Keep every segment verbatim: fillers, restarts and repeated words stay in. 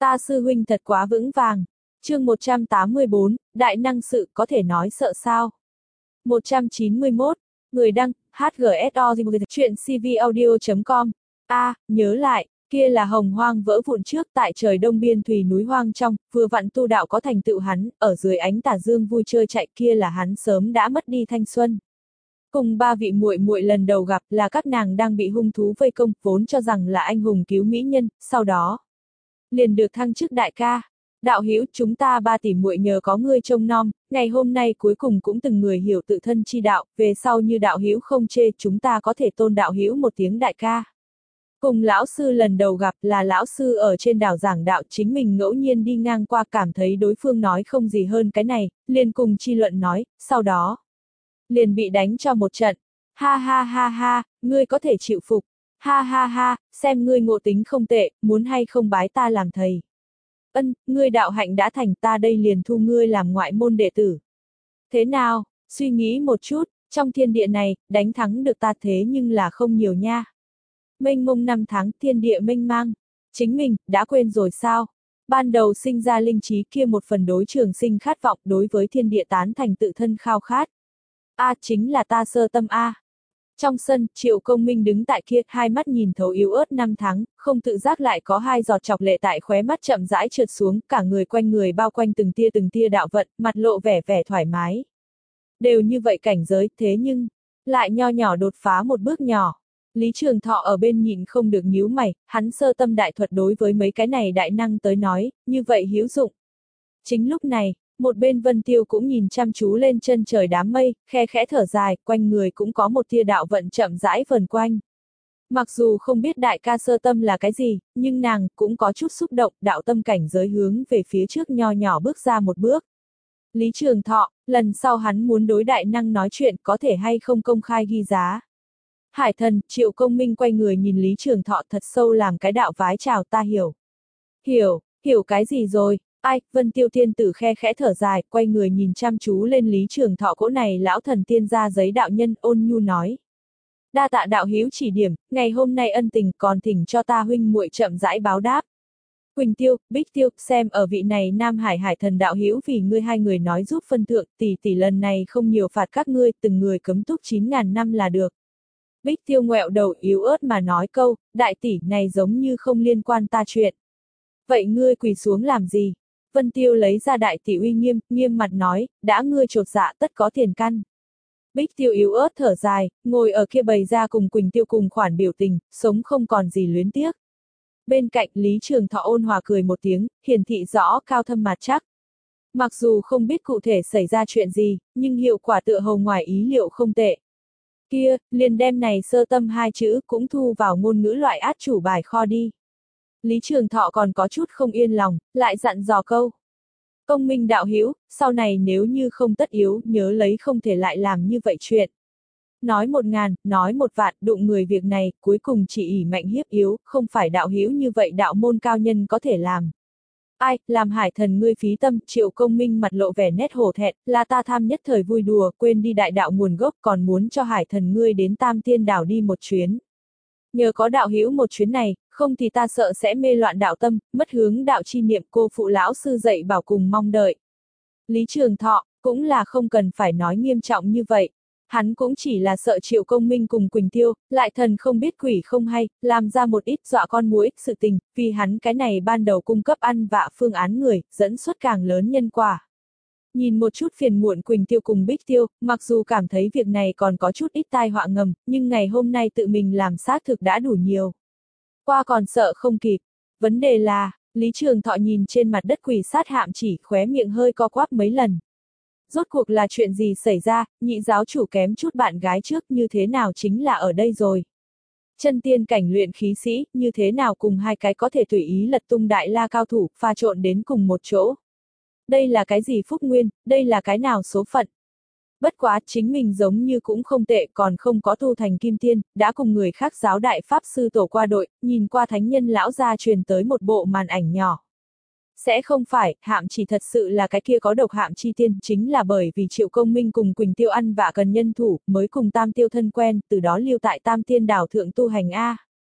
Ta sư huynh thật quá vững vàng. Chương một trăm tám mươi bốn, đại năng sự có thể nói sợ sao? một trăm chín mươi mốt, người đăng, hát giê ét o chuyện cvaudio chấm com. A, à, nhớ lại, kia là hồng hoang vỡ vụn trước tại trời đông biên thùy núi hoang trong, vừa vặn tu đạo có thành tựu hắn, ở dưới ánh tà dương vui chơi chạy kia là hắn sớm đã mất đi thanh xuân. Cùng ba vị muội muội lần đầu gặp là các nàng đang bị hung thú vây công, vốn cho rằng là anh hùng cứu mỹ nhân, sau đó liền được thăng chức đại ca. Đạo hữu, chúng ta ba tỷ muội nhờ có ngươi trông nom, ngày hôm nay cuối cùng cũng từng người hiểu tự thân chi đạo, về sau như đạo hữu không chê, chúng ta có thể tôn đạo hữu một tiếng đại ca. Cùng lão sư lần đầu gặp là lão sư ở trên đảo giảng đạo, chính mình ngẫu nhiên đi ngang qua cảm thấy đối phương nói không gì hơn cái này, liền cùng chi luận nói, sau đó liền bị đánh cho một trận. Ha ha ha ha, ngươi có thể chịu phục. Ha ha ha, xem ngươi ngộ tính không tệ, muốn hay không bái ta làm thầy. Ân, ngươi đạo hạnh đã thành, ta đây liền thu ngươi làm ngoại môn đệ tử. Thế nào, suy nghĩ một chút, trong thiên địa này, đánh thắng được ta thế nhưng là không nhiều nha. Mênh mông năm tháng thiên địa mênh mang, chính mình, đã quên rồi sao? Ban đầu sinh ra linh trí kia một phần đối trường sinh khát vọng, đối với thiên địa tán thành tự thân khao khát. A à, chính là ta sơ tâm A. À. Trong sân, Triệu Công Minh đứng tại kia, hai mắt nhìn thấu yếu ớt năm tháng, không tự giác lại có hai giọt chọc lệ tại khóe mắt chậm rãi trượt xuống, cả người quanh người bao quanh từng tia từng tia đạo vận, mặt lộ vẻ vẻ thoải mái. Đều như vậy cảnh giới, thế nhưng, lại nho nhỏ đột phá một bước nhỏ. Lý Trường Thọ ở bên nhịn không được nhíu mày, hắn sơ tâm đại thuật đối với mấy cái này đại năng tới nói, như vậy hữu dụng. Chính lúc này, một bên Vân Tiêu cũng nhìn chăm chú lên chân trời đám mây, khe khẽ thở dài, quanh người cũng có một tia đạo vận chậm rãi vần quanh. Mặc dù không biết đại ca sơ tâm là cái gì, nhưng nàng cũng có chút xúc động, đạo tâm cảnh giới hướng về phía trước nho nhỏ bước ra một bước. Lý Trường Thọ, lần sau hắn muốn đối đại năng nói chuyện có thể hay không công khai ghi giá. Hải Thần, Triệu Công Minh quay người nhìn Lý Trường Thọ thật sâu làm cái đạo vái chào, ta hiểu. Hiểu, hiểu cái gì rồi? Ai, Vân Tiêu Thiên Tử khe khẽ thở dài, quay người nhìn chăm chú lên Lý Trường Thọ cỗ này lão thần tiên ra giấy đạo nhân, ôn nhu nói. Đa tạ đạo hữu chỉ điểm, ngày hôm nay ân tình còn thỉnh cho ta huynh muội chậm rãi báo đáp. Quỳnh Tiêu, Bích Tiêu, xem ở vị này Nam Hải Hải Thần đạo hữu vì ngươi hai người nói giúp phân thượng, tỷ tỷ lần này không nhiều phạt các ngươi, từng người cấm túc chín ngàn năm là được. Bích Tiêu ngoẹo đầu yếu ớt mà nói câu, đại tỷ này giống như không liên quan ta chuyện. Vậy ngươi quỳ xuống làm gì? Vân Tiêu lấy ra đại tỷ uy nghiêm, nghiêm mặt nói, đã ngươi chột dạ tất có tiền căn. Bích Tiêu yếu ớt thở dài, ngồi ở kia bày ra cùng Quỳnh Tiêu cùng khoản biểu tình, sống không còn gì luyến tiếc. Bên cạnh Lý Trường Thọ ôn hòa cười một tiếng, hiển thị rõ cao thâm mặt chắc. Mặc dù không biết cụ thể xảy ra chuyện gì, nhưng hiệu quả tựa hồ ngoài ý liệu không tệ. Kia, liền đem này sơ tâm hai chữ cũng thu vào ngôn ngữ loại át chủ bài kho đi. Lý Trường Thọ còn có chút không yên lòng, lại dặn dò câu. Công Minh đạo hữu, sau này nếu như không tất yếu, nhớ lấy không thể lại làm như vậy chuyện. Nói một ngàn, nói một vạn, đụng người việc này, cuối cùng chỉ ỷ mạnh hiếp yếu, không phải đạo hữu như vậy đạo môn cao nhân có thể làm. Ai, làm Hải Thần ngươi phí tâm, Triệu Công Minh mặt lộ vẻ nét hổ thẹn, là ta tham nhất thời vui đùa, quên đi đại đạo nguồn gốc, còn muốn cho Hải Thần ngươi đến Tam Tiên đảo đi một chuyến. Nhờ có đạo hữu một chuyến này, không thì ta sợ sẽ mê loạn đạo tâm, mất hướng đạo chi niệm, cô phụ lão sư dạy bảo cùng mong đợi. Lý Trường Thọ, cũng là không cần phải nói nghiêm trọng như vậy. Hắn cũng chỉ là sợ Triệu Công Minh cùng Quỳnh Tiêu, lại thần không biết quỷ không hay, làm ra một ít dọa con muỗi sự tình, vì hắn cái này ban đầu cung cấp ăn vạ phương án người, dẫn xuất càng lớn nhân quả. Nhìn một chút phiền muộn Quỳnh Tiêu cùng Bích Tiêu, mặc dù cảm thấy việc này còn có chút ít tai họa ngầm, nhưng ngày hôm nay tự mình làm xác thực đã đủ nhiều. Qua còn sợ không kịp. Vấn đề là, Lý Trường Thọ nhìn trên mặt đất quỷ sát hạm chỉ, khóe miệng hơi co quắp mấy lần. Rốt cuộc là chuyện gì xảy ra, nhị giáo chủ kém chút bạn gái trước như thế nào chính là ở đây rồi. Chân tiên cảnh luyện khí sĩ, như thế nào cùng hai cái có thể tùy ý lật tung đại la cao thủ, pha trộn đến cùng một chỗ. Đây là cái gì phúc nguyên, đây là cái nào số phận. Bất quá, chính mình giống như cũng không tệ, còn không có tu thành kim tiên, đã cùng người khác giáo đại pháp sư tổ qua đội, nhìn qua thánh nhân lão gia truyền tới một bộ màn ảnh nhỏ. Sẽ không phải, hạm chỉ thật sự là cái kia có độc hạm chi tiên, chính là bởi vì Triệu Công Minh cùng Quỳnh Tiêu ăn vạ cần nhân thủ, mới cùng Tam Tiêu thân quen, từ đó lưu tại Tam Tiên đảo thượng tu hành A.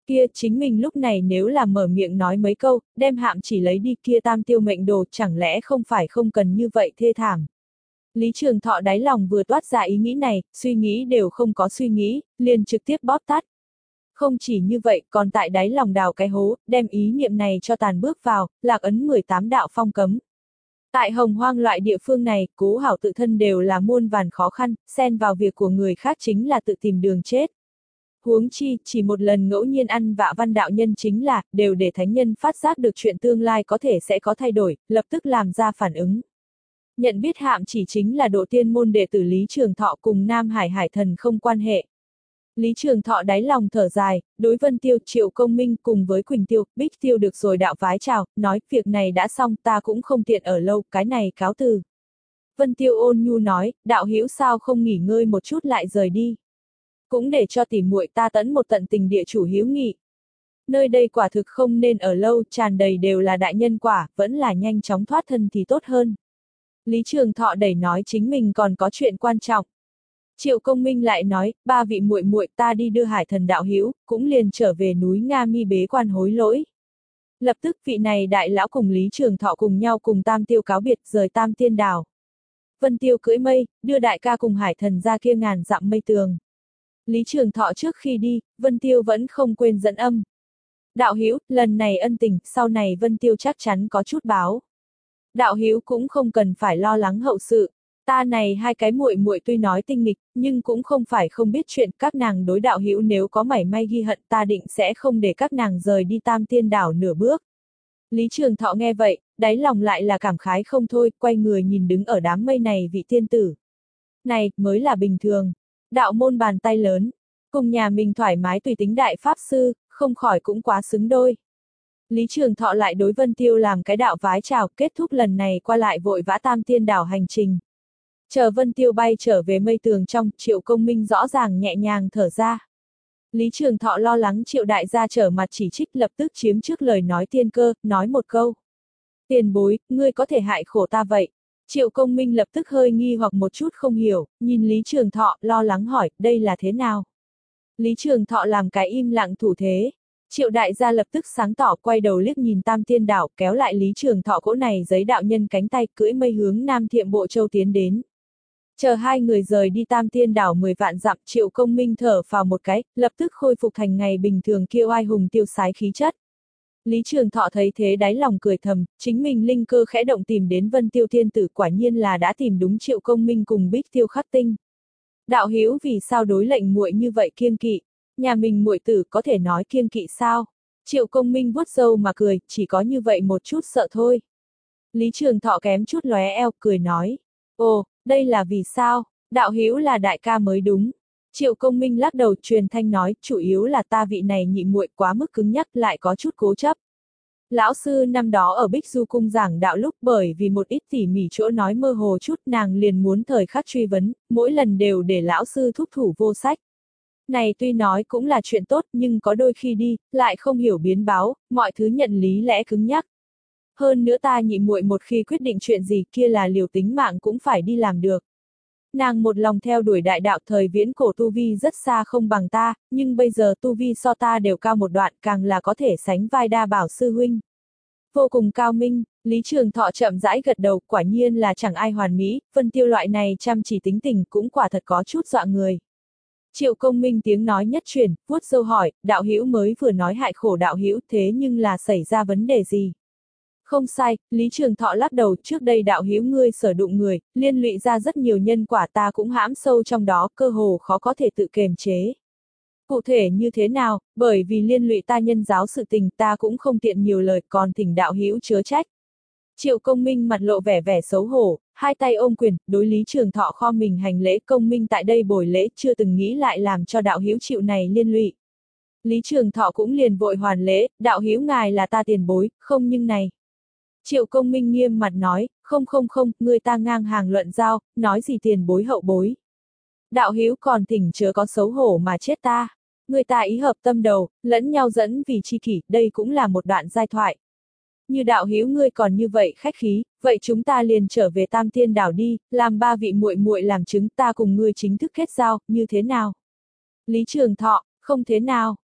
Kia, chính mình lúc này nếu là mở miệng nói mấy câu, đem Hạm Chỉ lấy đi kia tam tiêu mệnh đồ, chẳng lẽ không phải không cần như vậy thê thảm. Lý Trường Thọ đáy lòng vừa toát ra ý nghĩ này, suy nghĩ đều không có suy nghĩ, liền trực tiếp bóp tắt. Không chỉ như vậy, còn tại đáy lòng đào cái hố, đem ý niệm này cho tàn bước vào, lạc ấn mười tám đạo phong cấm. Tại hồng hoang loại địa phương này, cố hảo tự thân đều là muôn vàn khó khăn, xen vào việc của người khác chính là tự tìm đường chết. Huống chi, chỉ một lần ngẫu nhiên ăn vạ văn đạo nhân chính là, đều để thánh nhân phát giác được chuyện tương lai có thể sẽ có thay đổi, lập tức làm ra phản ứng. Nhận biết Hạm Chỉ chính là độ tiên môn đệ tử Lý Trường Thọ cùng Nam Hải Hải Thần không quan hệ. Lý Trường Thọ đáy lòng thở dài, đối Vân Tiêu, Triệu Công Minh cùng với Quỳnh Tiêu, Bích Tiêu được rồi đạo vái chào, nói việc này đã xong ta cũng không tiện ở lâu, cái này cáo từ. Vân Tiêu ôn nhu nói, đạo hữu sao không nghỉ ngơi một chút lại rời đi. Cũng để cho tỉ muội ta tẫn một tận tình địa chủ hiếu nghị. Nơi đây quả thực không nên ở lâu, tràn đầy đều là đại nhân quả, vẫn là nhanh chóng thoát thân thì tốt hơn. Lý Trường Thọ đẩy nói chính mình còn có chuyện quan trọng. Triệu Công Minh lại nói, ba vị muội muội ta đi đưa Hải Thần đạo hữu, cũng liền trở về núi Nga Mi bế quan hối lỗi. Lập tức vị này đại lão cùng Lý Trường Thọ cùng nhau cùng Tam Tiêu cáo biệt rời Tam Tiên Đảo. Vân Tiêu cưỡi mây, đưa đại ca cùng Hải Thần ra kia ngàn dặm mây tường. Lý Trường Thọ trước khi đi, Vân Tiêu vẫn không quên dẫn âm. Đạo hữu, lần này ân tình, sau này Vân Tiêu chắc chắn có chút báo. Đạo hữu cũng không cần phải lo lắng hậu sự. Ta này hai cái muội muội tuy nói tinh nghịch, nhưng cũng không phải không biết chuyện, các nàng đối đạo hữu nếu có mảy may ghi hận ta định sẽ không để các nàng rời đi Tam Tiên Đảo nửa bước. Lý Trường Thọ nghe vậy, đáy lòng lại là cảm khái không thôi, quay người nhìn đứng ở đám mây này vị tiên tử. Này, mới là bình thường. Đạo môn bàn tay lớn, cùng nhà mình thoải mái tùy tính đại pháp sư, không khỏi cũng quá xứng đôi. Lý Trường Thọ lại đối Vân Tiêu làm cái đạo vái chào, kết thúc lần này qua lại vội vã Tam Tiên Đảo hành trình. Chờ Vân Tiêu bay trở về mây tường trong, Triệu Công Minh rõ ràng nhẹ nhàng thở ra. Lý Trường Thọ lo lắng Triệu đại gia trở mặt chỉ trích, lập tức chiếm trước lời nói tiên cơ, nói một câu. Tiền bối, ngươi có thể hại khổ ta vậy. Triệu Công Minh lập tức hơi nghi hoặc một chút không hiểu, nhìn Lý Trường Thọ, lo lắng hỏi, đây là thế nào? Lý Trường Thọ làm cái im lặng thủ thế. Triệu đại gia lập tức sáng tỏ quay đầu liếc nhìn Tam Tiên Đảo, kéo lại Lý Trường Thọ cỗ này giấy đạo nhân cánh tay cưỡi mây hướng Nam Thiệm Bộ Châu tiến đến. Chờ hai người rời đi Tam Tiên Đảo mười vạn dặm, Triệu Công Minh thở phào một cái, lập tức khôi phục thành ngày bình thường kia oai hùng tiêu sái khí chất. Lý Trường Thọ thấy thế đáy lòng cười thầm, chính mình linh cơ khẽ động tìm đến Vân Tiêu Thiên Tử, quả nhiên là đã tìm đúng Triệu Công Minh cùng Bích Tiêu Khắc Tinh. Đạo hữu vì sao đối lệnh muội như vậy kiêng kỵ, nhà mình muội tử có thể nói kiêng kỵ sao? Triệu Công Minh vuốt râu mà cười, chỉ có như vậy một chút sợ thôi. Lý Trường Thọ kém chút lóe eo, cười nói, ồ, đây là vì sao? Đạo hữu là đại ca mới đúng. Triệu Công Minh lắc đầu truyền thanh nói, chủ yếu là ta vị này nhị muội quá mức cứng nhắc lại có chút cố chấp. Lão sư năm đó ở Bích Du Cung giảng đạo lúc bởi vì một ít tỉ mỉ chỗ nói mơ hồ chút nàng liền muốn thời khắc truy vấn, mỗi lần đều để lão sư thúc thủ vô sách. Này tuy nói cũng là chuyện tốt nhưng có đôi khi đi, lại không hiểu biến báo, mọi thứ nhận lý lẽ cứng nhắc. Hơn nữa ta nhị muội một khi quyết định chuyện gì kia là liều tính mạng cũng phải đi làm được. Nàng một lòng theo đuổi đại đạo, thời viễn cổ tu vi rất xa không bằng ta, nhưng bây giờ tu vi so ta đều cao một đoạn, càng là có thể sánh vai đa bảo sư huynh. Vô cùng cao minh. Lý Trường Thọ chậm rãi gật đầu, quả nhiên là chẳng ai hoàn mỹ, Vân Tiêu loại này chăm chỉ tính tình cũng quả thật có chút dọa người. Triệu Công Minh tiếng nói nhất truyền, vuốt râu hỏi, đạo hữu mới vừa nói hại khổ đạo hữu, thế nhưng là xảy ra vấn đề gì? Không sai, Lý Trường Thọ lắc đầu, trước đây đạo hữu ngươi sở đụng người, liên lụy ra rất nhiều nhân quả, ta cũng hãm sâu trong đó, cơ hồ khó có thể tự kiềm chế. Cụ thể như thế nào, bởi vì liên lụy ta nhân giáo sự tình ta cũng không tiện nhiều lời, còn thỉnh đạo hữu chớ trách. Triệu Công Minh mặt lộ vẻ vẻ xấu hổ, hai tay ôm quyền, đối Lý Trường Thọ kho mình hành lễ, Công Minh tại đây bồi lễ, chưa từng nghĩ lại làm cho đạo hữu chịu này liên lụy. Lý Trường Thọ cũng liền vội hoàn lễ, đạo hữu ngài là ta tiền bối, không nhưng này. Triệu Công Minh nghiêm mặt nói, không không không, người ta ngang hàng luận giao, nói gì tiền bối hậu bối. Đạo hữu còn thỉnh chớ có xấu hổ mà chết ta. Người ta ý hợp tâm đầu, lẫn nhau dẫn vì chi kỷ, đây cũng là một đoạn giai thoại. Như đạo hữu ngươi còn như vậy khách khí, vậy chúng ta liền trở về Tam Tiên Đảo đi, làm ba vị muội muội làm chứng, ta cùng ngươi chính thức kết giao, như thế nào? Lý Trường Thọ, không thế nào.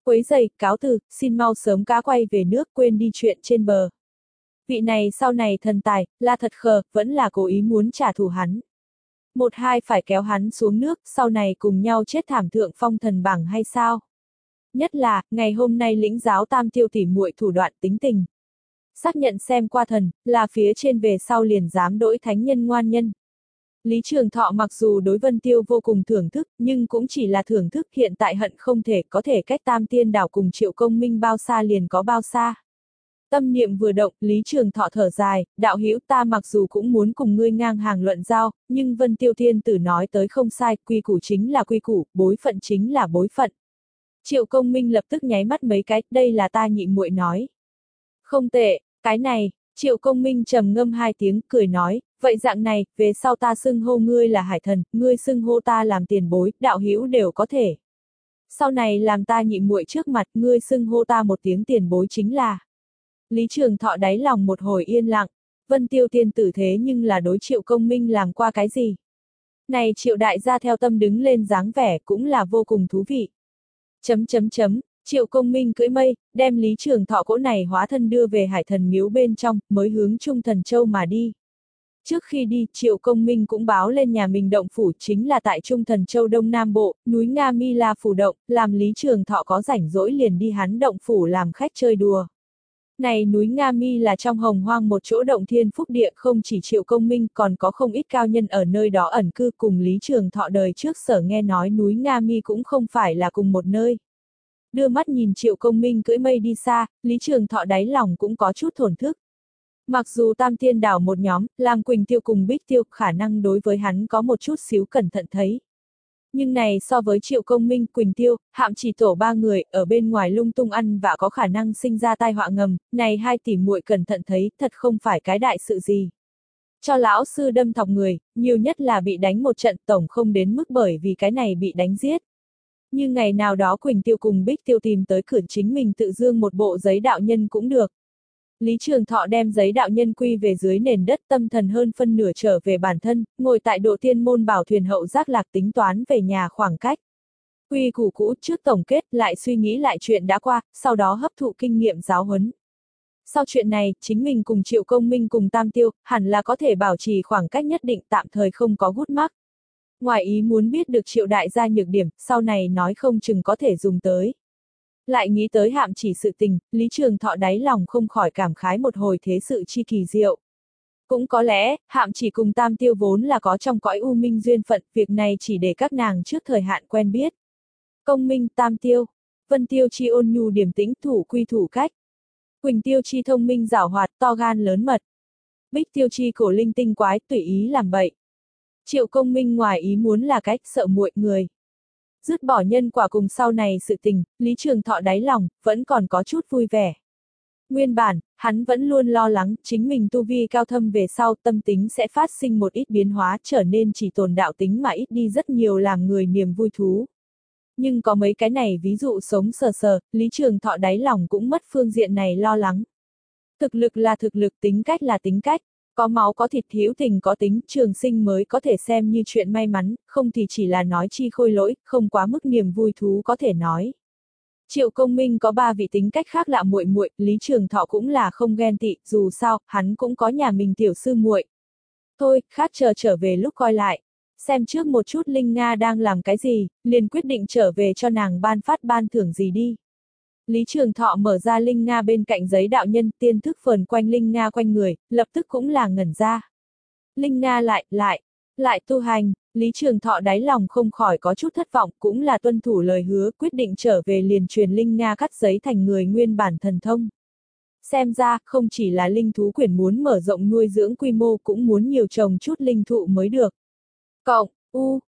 Quấy giày, cáo từ, xin mau sớm cá quay về nước, quên đi chuyện trên bờ. Vị này sau này thần tài, là thật khờ, vẫn là cố ý muốn trả thù hắn. Một hai phải kéo hắn xuống nước, sau này cùng nhau chết thảm thượng phong thần bảng hay sao? Nhất là, ngày hôm nay lĩnh giáo tam tiêu tỉ muội thủ đoạn tính tình. Xác nhận xem qua thần, là phía trên về sau liền dám đỗi thánh nhân ngoan nhân. Lý Trường Thọ mặc dù đối Vân Tiêu vô cùng thưởng thức, nhưng cũng chỉ là thưởng thức, hiện tại hận không thể có thể cách Tam Tiên Đảo cùng Triệu Công Minh bao xa liền có bao xa. Tâm niệm vừa động, Lý Trường Thọ thở dài, đạo hữu ta mặc dù cũng muốn cùng ngươi ngang hàng luận giao, nhưng Vân Tiêu Thiên Tử nói tới không sai, quy củ chính là quy củ, bối phận chính là bối phận. Triệu Công Minh lập tức nháy mắt mấy cái, đây là ta nhị muội nói. Không tệ, cái này, Triệu Công Minh trầm ngâm hai tiếng, cười nói, vậy dạng này, về sau ta xưng hô ngươi là hải thần, ngươi xưng hô ta làm tiền bối, đạo hữu đều có thể. Sau này làm ta nhị muội trước mặt, ngươi xưng hô ta một tiếng tiền bối chính là. Lý Trường Thọ đáy lòng một hồi yên lặng, Vân Tiêu Tiên Tử thế nhưng là đối Triệu Công Minh làm qua cái gì? Này Triệu đại gia theo tâm đứng lên dáng vẻ cũng là vô cùng thú vị. Chấm chấm chấm, Triệu Công Minh cưỡi mây, đem Lý Trường Thọ cỗ này hóa thân đưa về hải thần miếu bên trong, mới hướng Trung Thần Châu mà đi. Trước khi đi, Triệu Công Minh cũng báo lên nhà mình động phủ chính là tại Trung Thần Châu Đông Nam Bộ, núi Nga Mi La phủ động, làm Lý Trường Thọ có rảnh rỗi liền đi hắn động phủ làm khách chơi đùa. Này núi Nga Mi là trong hồng hoang một chỗ động thiên phúc địa, không chỉ Triệu Công Minh còn có không ít cao nhân ở nơi đó ẩn cư, cùng Lý Trường Thọ đời trước sở nghe nói núi Nga Mi cũng không phải là cùng một nơi. Đưa mắt nhìn Triệu Công Minh cưỡi mây đi xa, Lý Trường Thọ đáy lòng cũng có chút thổn thức. Mặc dù Tam Tiên Đảo một nhóm, làm Quỳnh Tiêu cùng Bích Tiêu khả năng đối với hắn có một chút xíu cẩn thận thấy. Nhưng này so với Triệu Công Minh, Quỳnh Tiêu, Hạm Chỉ tổ ba người, ở bên ngoài lung tung ăn vạ có khả năng sinh ra tai họa ngầm, này hai tỷ muội cẩn thận thấy, thật không phải cái đại sự gì. Cho lão sư đâm thọc người, nhiều nhất là bị đánh một trận, tổng không đến mức bởi vì cái này bị đánh giết. Như ngày nào đó Quỳnh Tiêu cùng Bích Tiêu tìm tới cửa chính mình tự dương một bộ giấy đạo nhân cũng được. Lý Trường Thọ đem giấy đạo nhân quy về dưới nền đất, tâm thần hơn phân nửa trở về bản thân, ngồi tại độ tiên môn bảo thuyền hậu giác lạc tính toán về nhà khoảng cách. Quy củ cũ trước tổng kết, lại suy nghĩ lại chuyện đã qua, sau đó hấp thụ kinh nghiệm giáo huấn. Sau chuyện này, chính mình cùng Triệu Công Minh cùng Tam Tiêu, hẳn là có thể bảo trì khoảng cách nhất định, tạm thời không có gút mắc. Ngoài ý muốn biết được Triệu đại gia nhược điểm, sau này nói không chừng có thể dùng tới. Lại nghĩ tới Hạm Chỉ sự tình, Lý Trường Thọ đáy lòng không khỏi cảm khái một hồi thế sự chi kỳ diệu. Cũng có lẽ, Hạm Chỉ cùng Tam Tiêu vốn là có trong cõi u minh duyên phận, việc này chỉ để các nàng trước thời hạn quen biết. Công Minh, Tam Tiêu, Vân Tiêu chi ôn nhu điềm tĩnh, thủ quy thủ cách. Quỳnh Tiêu chi thông minh giảo hoạt, to gan lớn mật. Bích Tiêu chi cổ linh tinh quái, tùy ý làm bậy. Triệu Công Minh ngoài ý muốn là cách sợ muội người. Dứt bỏ nhân quả cùng sau này sự tình, Lý Trường Thọ đáy lòng, vẫn còn có chút vui vẻ. Nguyên bản, hắn vẫn luôn lo lắng, chính mình tu vi cao thâm về sau, tâm tính sẽ phát sinh một ít biến hóa, trở nên chỉ tồn đạo tính mà ít đi rất nhiều làm người niềm vui thú. Nhưng có mấy cái này ví dụ sống sờ sờ, Lý Trường Thọ đáy lòng cũng mất phương diện này lo lắng. Thực lực là thực lực, tính cách là tính cách. Có máu có thịt, hữu tình có tính, trường sinh mới có thể xem như chuyện may mắn, không thì chỉ là nói chi khôi lỗi, không quá mức niềm vui thú có thể nói. Triệu Công Minh có ba vị tính cách khác lạ muội muội, Lý Trường Thọ cũng là không ghen tị, dù sao, hắn cũng có nhà mình tiểu sư muội. Thôi, khác chờ trở về lúc coi lại. Xem trước một chút Linh Nga đang làm cái gì, liền quyết định trở về cho nàng ban phát ban thưởng gì đi. Lý Trường Thọ mở ra Linh Nga bên cạnh giấy đạo nhân, tiên thức phờn quanh Linh Nga quanh người, lập tức cũng là ngẩn ra. Linh Nga lại, lại, lại tu hành, Lý Trường Thọ đáy lòng không khỏi có chút thất vọng, cũng là tuân thủ lời hứa, quyết định trở về liền truyền Linh Nga cắt giấy thành người nguyên bản thần thông. Xem ra, không chỉ là linh thú quyển muốn mở rộng nuôi dưỡng quy mô, cũng muốn nhiều trồng chút linh thụ mới được. Cộng, u,